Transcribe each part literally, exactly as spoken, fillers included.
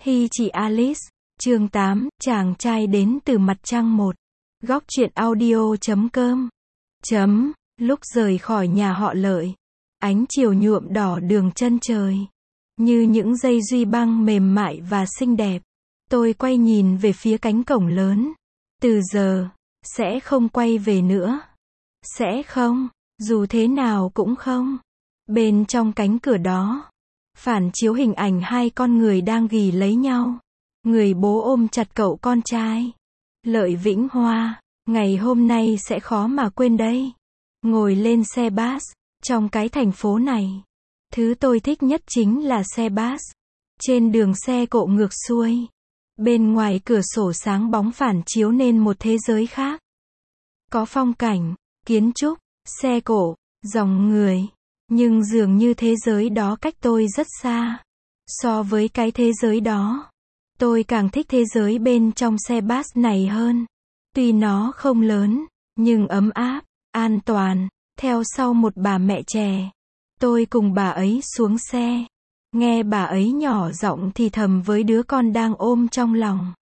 Hi chị Alice, chương tám, chàng trai đến từ mặt trăng một. Góc truyện audio chấm com. Chấm, lúc rời khỏi nhà họ Lợi, ánh chiều nhuộm đỏ đường chân trời, như những dây duy băng mềm mại và xinh đẹp. Tôi quay nhìn về phía cánh cổng lớn. Từ giờ, sẽ không quay về nữa. Sẽ không, dù thế nào cũng không. Bên trong cánh cửa đó, phản chiếu hình ảnh hai con người đang ghì lấy nhau. Người bố ôm chặt cậu con trai. Lợi Vĩnh Hoa, ngày hôm nay sẽ khó mà quên đấy. Ngồi lên xe bus, trong cái thành phố này, thứ tôi thích nhất chính là xe bus. Trên đường xe cộ ngược xuôi, bên ngoài cửa sổ sáng bóng phản chiếu nên một thế giới khác. Có phong cảnh, kiến trúc, xe cộ, dòng người, nhưng dường như thế giới đó cách tôi rất xa. So với cái thế giới đó, tôi càng thích thế giới bên trong xe bus này hơn. Tuy nó không lớn, nhưng ấm áp, an toàn. Theo sau một bà mẹ trẻ, tôi cùng bà ấy xuống xe, nghe bà ấy nhỏ giọng thì thầm với đứa con đang ôm trong lòng.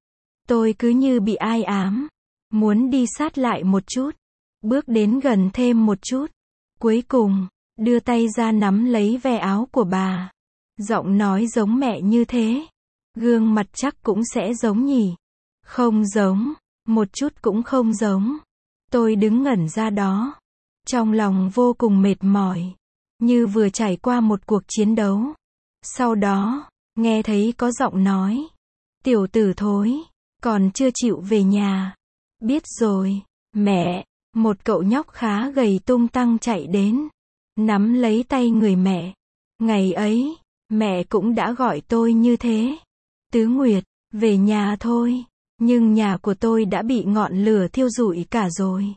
Tôi cứ như bị ai ám, muốn đi sát lại một chút, bước đến gần thêm một chút. Cuối cùng, đưa tay ra nắm lấy ve áo của bà. Giọng nói giống mẹ như thế, gương mặt chắc cũng sẽ giống nhỉ? Không giống, một chút cũng không giống. Tôi đứng ngẩn ra đó, trong lòng vô cùng mệt mỏi, như vừa trải qua một cuộc chiến đấu. Sau đó, nghe thấy có giọng nói, tiểu tử thối, còn chưa chịu về nhà. Biết rồi, mẹ. Một cậu nhóc khá gầy tung tăng chạy đến, nắm lấy tay người mẹ. Ngày ấy, mẹ cũng đã gọi tôi như thế. Tứ Nguyệt, về nhà thôi. Nhưng nhà của tôi đã bị ngọn lửa thiêu rụi cả rồi.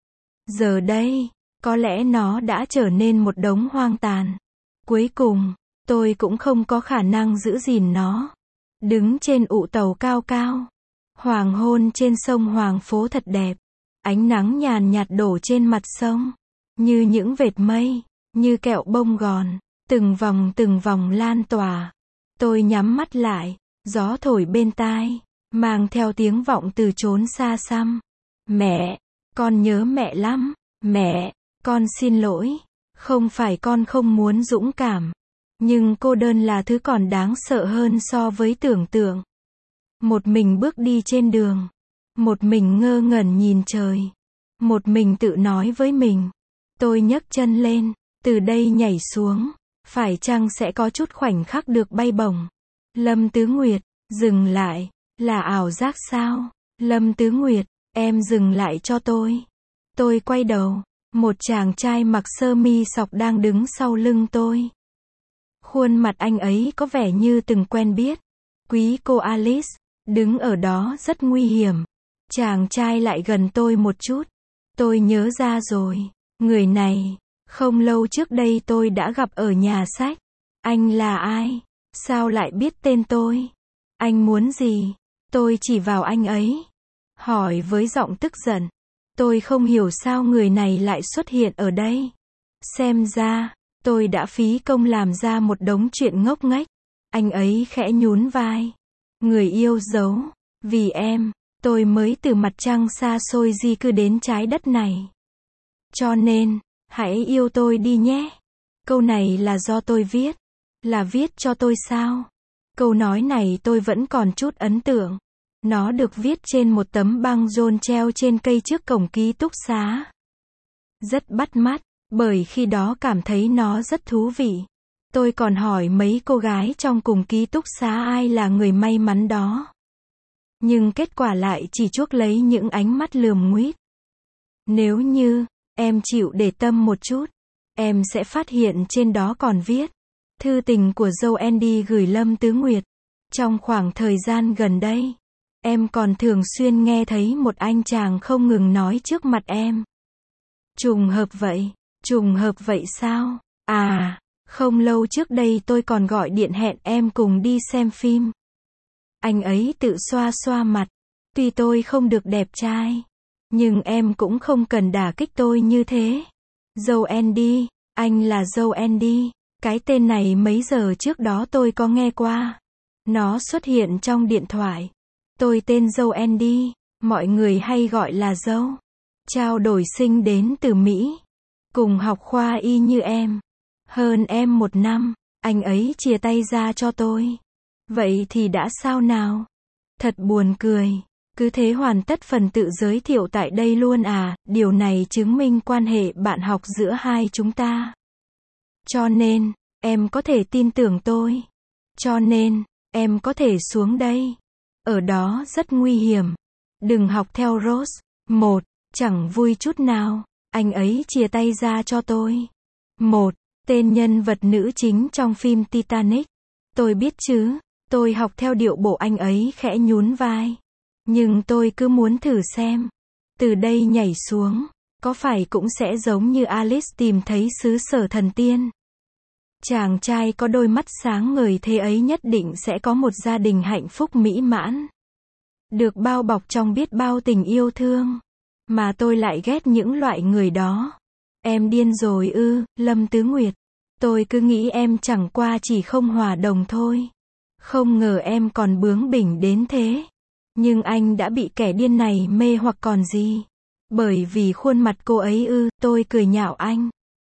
Giờ đây, có lẽ nó đã trở nên một đống hoang tàn. Cuối cùng, tôi cũng không có khả năng giữ gìn nó. Đứng trên ụ tàu cao cao, hoàng hôn trên sông Hoàng Phố thật đẹp. Ánh nắng nhàn nhạt đổ trên mặt sông, như những vệt mây, như kẹo bông gòn, từng vòng từng vòng lan tỏa. Tôi nhắm mắt lại, gió thổi bên tai, mang theo tiếng vọng từ chốn xa xăm. Mẹ, con nhớ mẹ lắm. Mẹ, con xin lỗi. Không phải con không muốn dũng cảm, nhưng cô đơn là thứ còn đáng sợ hơn so với tưởng tượng. Một mình bước đi trên đường, một mình ngơ ngẩn nhìn trời, một mình tự nói với mình. Tôi nhấc chân lên, từ đây nhảy xuống, phải chăng sẽ có chút khoảnh khắc được bay bổng? Lâm Tứ Nguyệt, dừng lại, là ảo giác sao? Lâm Tứ Nguyệt, em dừng lại cho tôi. Tôi quay đầu, một chàng trai mặc sơ mi sọc đang đứng sau lưng tôi. Khuôn mặt anh ấy có vẻ như từng quen biết. Quý cô Alice, đứng ở đó rất nguy hiểm. Chàng trai lại gần tôi một chút. Tôi nhớ ra rồi, người này, không lâu trước đây tôi đã gặp ở nhà sách. Anh là ai? Sao lại biết tên tôi? Anh muốn gì? Tôi chỉ vào anh ấy, hỏi với giọng tức giận. Tôi không hiểu sao người này lại xuất hiện ở đây. Xem ra, tôi đã phí công làm ra một đống chuyện ngốc nghếch. Anh ấy khẽ nhún vai. Người yêu dấu, vì em, tôi mới từ mặt trăng xa xôi di cư đến trái đất này. Cho nên, hãy yêu tôi đi nhé. Câu này là do tôi viết. Là viết cho tôi sao? Câu nói này tôi vẫn còn chút ấn tượng. Nó được viết trên một tấm băng rôn treo trên cây trước cổng ký túc xá. Rất bắt mắt, bởi khi đó cảm thấy nó rất thú vị. Tôi còn hỏi mấy cô gái trong cùng ký túc xá ai là người may mắn đó. Nhưng kết quả lại chỉ chuốc lấy những ánh mắt lườm nguýt. Nếu như em chịu để tâm một chút, em sẽ phát hiện trên đó còn viết thư tình của dâu Andy gửi Lâm Tứ Nguyệt. Trong khoảng thời gian gần đây, em còn thường xuyên nghe thấy một anh chàng không ngừng nói trước mặt em. Trùng hợp vậy, trùng hợp vậy sao? À, không lâu trước đây tôi còn gọi điện hẹn em cùng đi xem phim. Anh ấy tự xoa xoa mặt. Tuy tôi không được đẹp trai, nhưng em cũng không cần đả kích tôi như thế. Dâu Andy, anh là dâu Andy. Cái tên này mấy giờ trước đó tôi có nghe qua. Nó xuất hiện trong điện thoại. Tôi tên Joe Andy, mọi người hay gọi là Joe. Trao đổi sinh đến từ Mỹ. Cùng học khoa y như em. Hơn em một năm. Anh ấy chia tay ra cho tôi. Vậy thì đã sao nào? Thật buồn cười. Cứ thế hoàn tất phần tự giới thiệu tại đây luôn à, điều này chứng minh quan hệ bạn học giữa hai chúng ta. Cho nên, em có thể tin tưởng tôi. Cho nên, em có thể xuống đây. Ở đó rất nguy hiểm. Đừng học theo Rose. Một, chẳng vui chút nào. Anh ấy chia tay ra cho tôi. Một, tên nhân vật nữ chính trong phim Titanic. Tôi biết chứ, tôi học theo điệu bộ anh ấy khẽ nhún vai. Nhưng tôi cứ muốn thử xem. Từ đây nhảy xuống, có phải cũng sẽ giống như Alice tìm thấy xứ sở thần tiên. Chàng trai có đôi mắt sáng ngời thế ấy nhất định sẽ có một gia đình hạnh phúc mỹ mãn. Được bao bọc trong biết bao tình yêu thương. Mà tôi lại ghét những loại người đó. Em điên rồi ư, Lâm Tứ Nguyệt. Tôi cứ nghĩ em chẳng qua chỉ không hòa đồng thôi. Không ngờ em còn bướng bỉnh đến thế. Nhưng anh đã bị kẻ điên này mê hoặc còn gì. Bởi vì khuôn mặt cô ấy ư, tôi cười nhạo anh.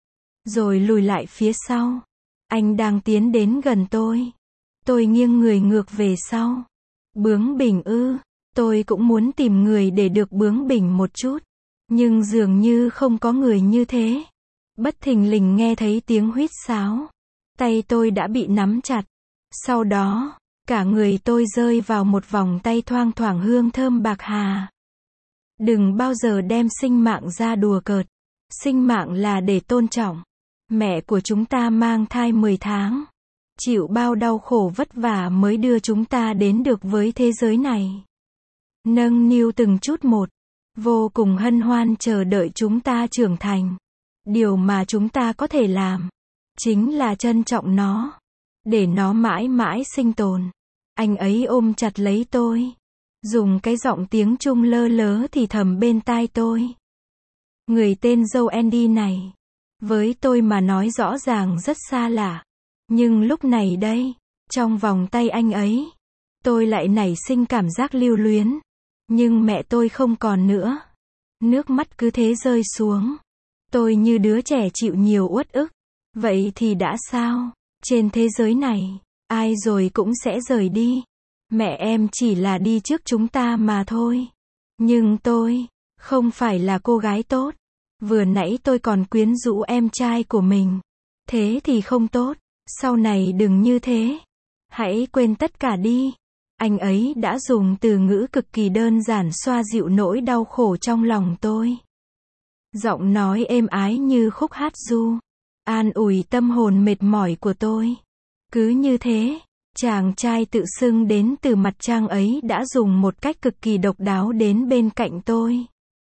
Rồi lùi lại phía sau. Anh đang tiến đến gần tôi. Tôi nghiêng người ngược về sau. Bướng bỉnh ư, tôi cũng muốn tìm người để được bướng bỉnh một chút. Nhưng dường như không có người như thế. Bất thình lình nghe thấy tiếng huýt sáo. Tay tôi đã bị nắm chặt. Sau đó, cả người tôi rơi vào một vòng tay thoang thoảng hương thơm bạc hà. Đừng bao giờ đem sinh mạng ra đùa cợt. Sinh mạng là để tôn trọng. Mẹ của chúng ta mang thai mười tháng. Chịu bao đau khổ vất vả mới đưa chúng ta đến được với thế giới này. Nâng niu từng chút một. Vô cùng hân hoan chờ đợi chúng ta trưởng thành. Điều mà chúng ta có thể làm. Chính là trân trọng nó. Để nó mãi mãi sinh tồn. Anh ấy ôm chặt lấy tôi. Dùng cái giọng tiếng Trung lơ lớ thì thầm bên tai tôi. Người tên Joe Andy này. Với tôi mà nói rõ ràng rất xa lạ. Nhưng lúc này đây, trong vòng tay anh ấy, tôi lại nảy sinh cảm giác lưu luyến. Nhưng mẹ tôi không còn nữa. Nước mắt cứ thế rơi xuống. Tôi như đứa trẻ chịu nhiều uất ức. Vậy thì đã sao? Trên thế giới này, ai rồi cũng sẽ rời đi. Mẹ em chỉ là đi trước chúng ta mà thôi. Nhưng tôi, không phải là cô gái tốt. Vừa nãy tôi còn quyến rũ em trai của mình. Thế thì không tốt. Sau này đừng như thế. Hãy quên tất cả đi. Anh ấy đã dùng từ ngữ cực kỳ đơn giản xoa dịu nỗi đau khổ trong lòng tôi. Giọng nói êm ái như khúc hát ru. An ủi tâm hồn mệt mỏi của tôi. Cứ như thế, chàng trai tự xưng đến từ mặt trăng ấy đã dùng một cách cực kỳ độc đáo đến bên cạnh tôi.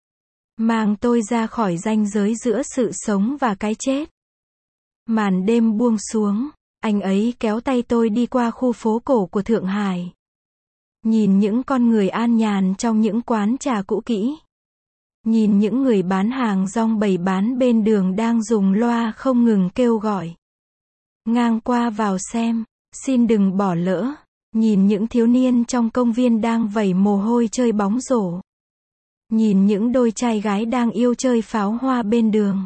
Mang tôi ra khỏi ranh giới giữa sự sống và cái chết. Màn đêm buông xuống, anh ấy kéo tay tôi đi qua khu phố cổ của Thượng Hải. Nhìn những con người an nhàn trong những quán trà cũ kỹ. Nhìn những người bán hàng rong bày bán bên đường đang dùng loa không ngừng kêu gọi. Ngang qua vào xem, xin đừng bỏ lỡ. Nhìn những thiếu niên trong công viên đang vẩy mồ hôi chơi bóng rổ. Nhìn những đôi trai gái đang yêu chơi pháo hoa bên đường.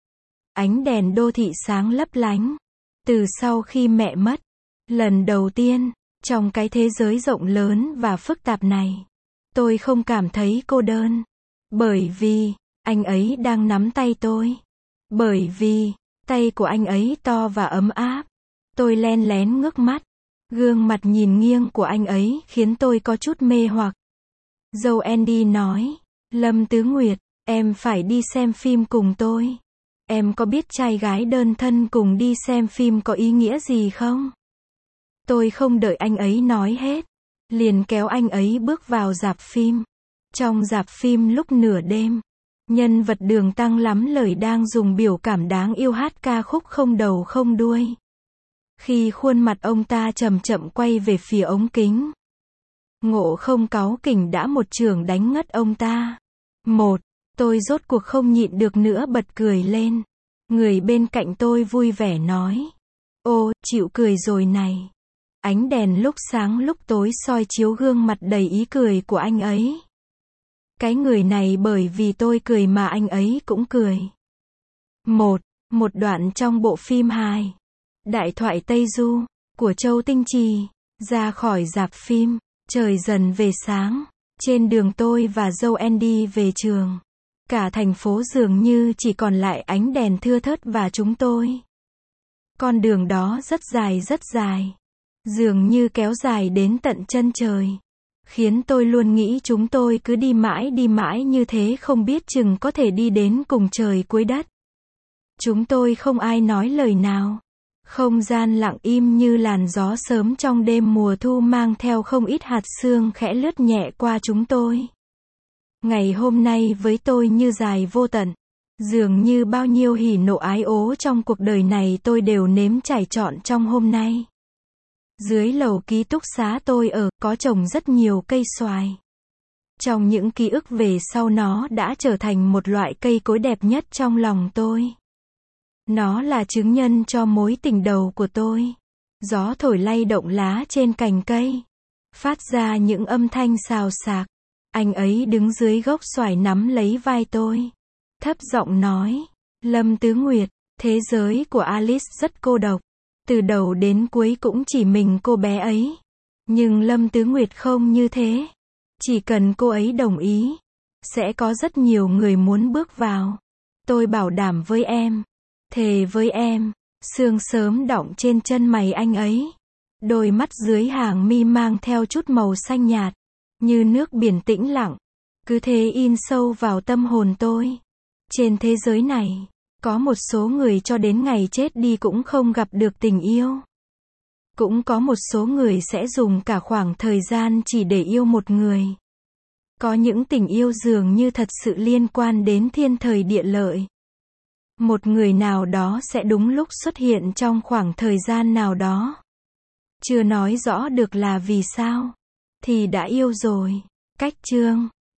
Ánh đèn đô thị sáng lấp lánh. Từ sau khi mẹ mất, lần đầu tiên, trong cái thế giới rộng lớn và phức tạp này, tôi không cảm thấy cô đơn. Bởi vì, anh ấy đang nắm tay tôi. Bởi vì, tay của anh ấy to và ấm áp. Tôi len lén ngước mắt. Gương mặt nhìn nghiêng của anh ấy khiến tôi có chút mê hoặc. Joe Andy nói, Lâm Tứ Nguyệt, em phải đi xem phim cùng tôi. Em có biết trai gái đơn thân cùng đi xem phim có ý nghĩa gì không? Tôi không đợi anh ấy nói hết. Liền kéo anh ấy bước vào rạp phim. Trong rạp phim lúc nửa đêm, nhân vật Đường Tăng lắm lời đang dùng biểu cảm đáng yêu hát ca khúc không đầu không đuôi. Khi khuôn mặt ông ta chậm chậm quay về phía ống kính, Ngộ Không cáu kỉnh đã một chưởng đánh ngất ông ta. Một, tôi rốt cuộc không nhịn được nữa bật cười lên. Người bên cạnh tôi vui vẻ nói, ô, chịu cười rồi này. Ánh đèn lúc sáng lúc tối soi chiếu gương mặt đầy ý cười của anh ấy. Cái người này bởi vì tôi cười mà anh ấy cũng cười. Một, một đoạn trong bộ phim hài Đại thoại Tây Du của Châu Tinh Trì. Ra khỏi rạp phim, trời dần về sáng. Trên đường tôi và dâu Andy về trường. Cả thành phố dường như chỉ còn lại ánh đèn thưa thớt và chúng tôi. Con đường đó rất dài rất dài. Dường như kéo dài đến tận chân trời. Khiến tôi luôn nghĩ chúng tôi cứ đi mãi đi mãi như thế không biết chừng có thể đi đến cùng trời cuối đất. Chúng tôi không ai nói lời nào. Không gian lặng im như làn gió sớm trong đêm mùa thu mang theo không ít hạt sương khẽ lướt nhẹ qua chúng tôi. Ngày hôm nay với tôi như dài vô tận. Dường như bao nhiêu hỉ nộ ái ố trong cuộc đời này tôi đều nếm trải trọn trong hôm nay. Dưới lầu ký túc xá tôi ở, có trồng rất nhiều cây xoài. Trong những ký ức về sau nó đã trở thành một loại cây cối đẹp nhất trong lòng tôi. Nó là chứng nhân cho mối tình đầu của tôi. Gió thổi lay động lá trên cành cây. Phát ra những âm thanh xào xạc. Anh ấy đứng dưới gốc xoài nắm lấy vai tôi. Thấp giọng nói, Lâm Tứ Nguyệt, thế giới của Alice rất cô độc. Từ đầu đến cuối cũng chỉ mình cô bé ấy. Nhưng Lâm Tứ Nguyệt không như thế. Chỉ cần cô ấy đồng ý, sẽ có rất nhiều người muốn bước vào. Tôi bảo đảm với em, thề với em, sương sớm đọng trên chân mày anh ấy. Đôi mắt dưới hàng mi mang theo chút màu xanh nhạt, như nước biển tĩnh lặng. Cứ thế in sâu vào tâm hồn tôi. Trên thế giới này, có một số người cho đến ngày chết đi cũng không gặp được tình yêu. Cũng có một số người sẽ dùng cả khoảng thời gian chỉ để yêu một người. Có những tình yêu dường như thật sự liên quan đến thiên thời địa lợi. Một người nào đó sẽ đúng lúc xuất hiện trong khoảng thời gian nào đó. Chưa nói rõ được là vì sao, thì đã yêu rồi. Cách chương